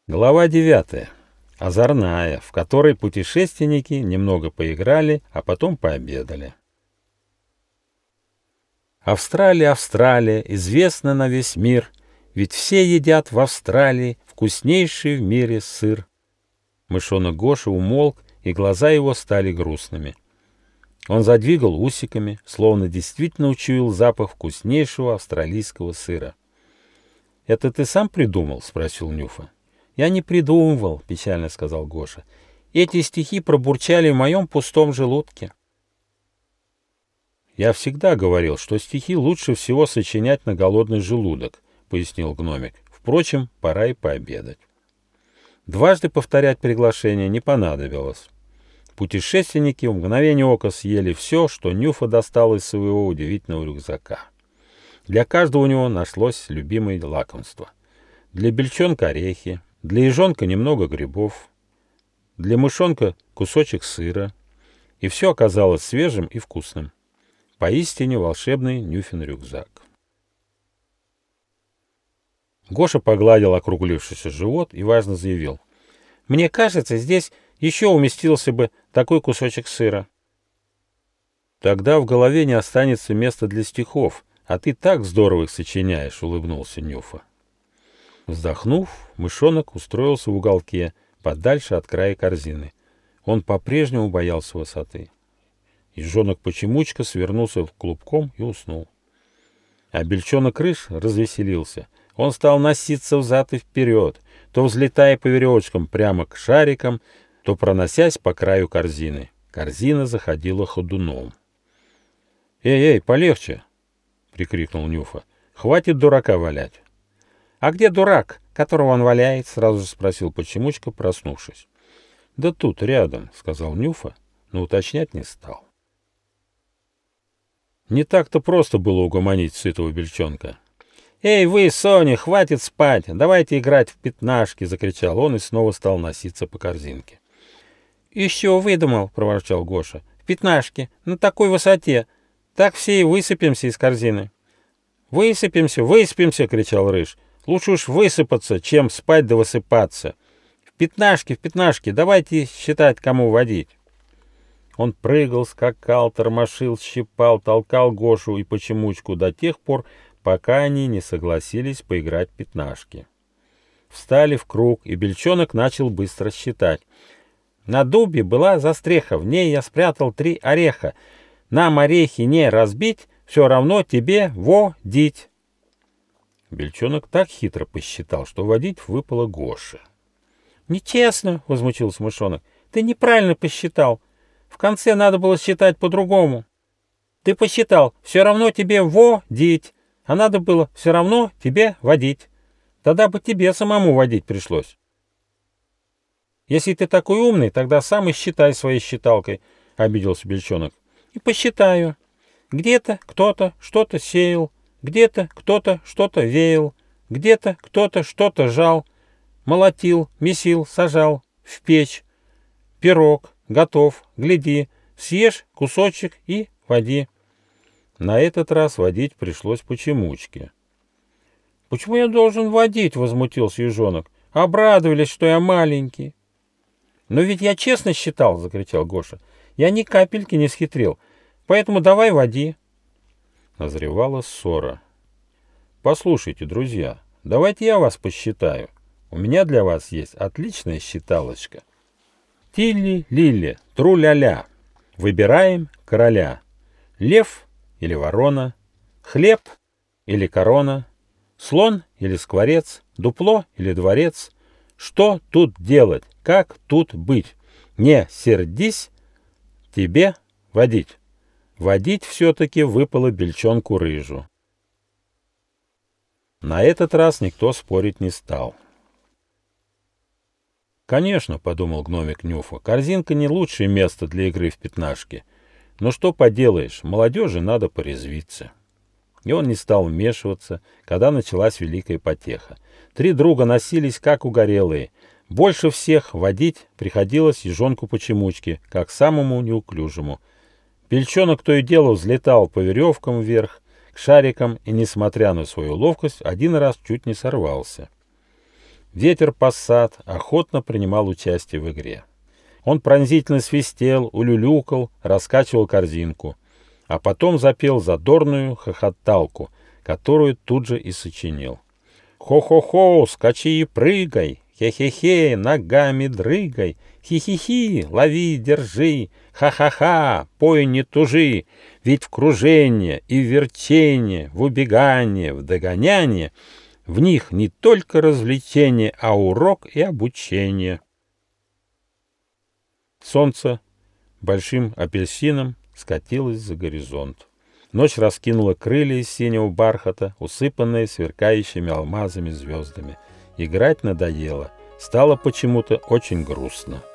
Глава 9. Озорная, в которой путешественники немного поиграли, а потом пообедали. Австралия, Австралия, известна на весь мир, ведь все едят в Австралии вкуснейший в мире сыр. Мышонок Гоша умолк, и глаза его стали грустными. Он задвигал усиками, словно действительно учуял запах вкуснейшего австралийского сыра. — Это ты сам придумал? — спросил Нюфа. — Я не придумывал, — печально сказал Гоша. — Эти стихи пробурчали в моем пустом желудке. — Я всегда говорил, что стихи лучше всего сочинять на голодный желудок, — пояснил гномик. Впрочем, пора и пообедать. Дважды повторять приглашение не понадобилось. Путешественники в мгновение ока съели все, что Нюфа достал из своего удивительного рюкзака. Для каждого у него нашлось любимое лакомство. Для бельчонка орехи, для ежонка немного грибов, для мышонка кусочек сыра. И все оказалось свежим и вкусным. Поистине волшебный Нюфин рюкзак. Гоша погладил округлившийся живот и важно заявил. «Мне кажется, здесь еще уместился бы такой кусочек сыра». «Тогда в голове не останется места для стихов, а ты так здорово их сочиняешь», — улыбнулся Нюфа. Вздохнув, мышонок устроился в уголке, подальше от края корзины. Он по-прежнему боялся высоты. Ежонок-почемучка свернулся в клубком и уснул. А бельчонок-рыж развеселился. Он стал носиться взад и вперед, то взлетая по веревочкам прямо к шарикам, то проносясь по краю корзины. Корзина заходила ходуном. «Эй, полегче!» — прикрикнул Нюфа. «Хватит дурака валять!» «А где дурак, которого он валяет?» — сразу же спросил почемучка, проснувшись. «Да тут, рядом», — сказал Нюфа, но уточнять не стал. Не так-то просто было угомонить сытого бельчонка. «Эй вы, Соня, хватит спать! Давайте играть в пятнашки!» — закричал он и снова стал носиться по корзинке. «Еще выдумал!» — проворчал Гоша. «В пятнашки! На такой высоте! Так все и высыпемся из корзины!» «Высыпемся, выспимся!» — кричал Рыж. «Лучше уж высыпаться, чем спать да высыпаться! В пятнашки, давайте считать, кому водить!» Он прыгал, скакал, тормошил, щипал, толкал Гошу и почемучку до тех пор, пока они не согласились поиграть в пятнашки. Встали в круг, и бельчонок начал быстро считать. «На дубе была застреха, в ней я спрятал 3 ореха. Нам орехи не разбить, все равно тебе водить». Бельчонок так хитро посчитал, что водить выпало Гоше. «Нечестно!» — возмутился мышонок. «Ты неправильно посчитал. В конце надо было считать по-другому. Ты посчитал, все равно тебе водить, а надо было все равно тебе водить. Тогда бы тебе самому водить пришлось. Если ты такой умный, тогда сам и считай своей считалкой», — обиделся бельчонок. «И посчитаю. Где-то кто-то что-то сеял, где-то кто-то что-то веял, где-то кто-то что-то жал, молотил, месил, сажал, в печь. Пирог готов, гляди, съешь кусочек и води». На этот раз водить пришлось почемучке. «Почему я должен водить?» — возмутился ежонок. «Обрадовались, что я маленький». «Но ведь я честно считал!» — закричал Гоша. «Я ни капельки не схитрил, поэтому давай води». Назревала ссора. «Послушайте, друзья, давайте я вас посчитаю. У меня для вас есть отличная считалочка. Тилли-лилли, тру-ля-ля. Выбираем короля. Лев или ворона, хлеб или корона, слон или скворец, дупло или дворец. Что тут делать, как тут быть? Не сердись, тебе водить». Водить все-таки выпало бельчонку-рыжу. На этот раз никто спорить не стал. «Конечно, — подумал гномик Нюфа, — корзинка не лучшее место для игры в пятнашки. Но что поделаешь, молодежи надо порезвиться». И он не стал вмешиваться, когда началась великая потеха. 3 друга носились, как угорелые. Больше всех водить приходилось ежонку-почемучке, как самому неуклюжему. Бельчонок то и дело взлетал по веревкам вверх, к шарикам, и, несмотря на свою ловкость, один раз чуть не сорвался. Ветер пассат охотно принимал участие в игре. Он пронзительно свистел, улюлюкал, раскачивал корзинку, а потом запел задорную хохоталку, которую тут же и сочинил. «Хо-хо-хо, скачи и прыгай, хе-хе-хе, ногами дрыгай, хи-хи-хи, лови, держи, ха-ха-ха, пой, не тужи, ведь в кружение и в вертение, в убегание, в догоняние в них не только развлечение, а урок и обучение». Солнце большим апельсином скатилось за горизонт. Ночь раскинула крылья из синего бархата, усыпанные сверкающими алмазами звездами. Играть надоело, стало почему-то очень грустно.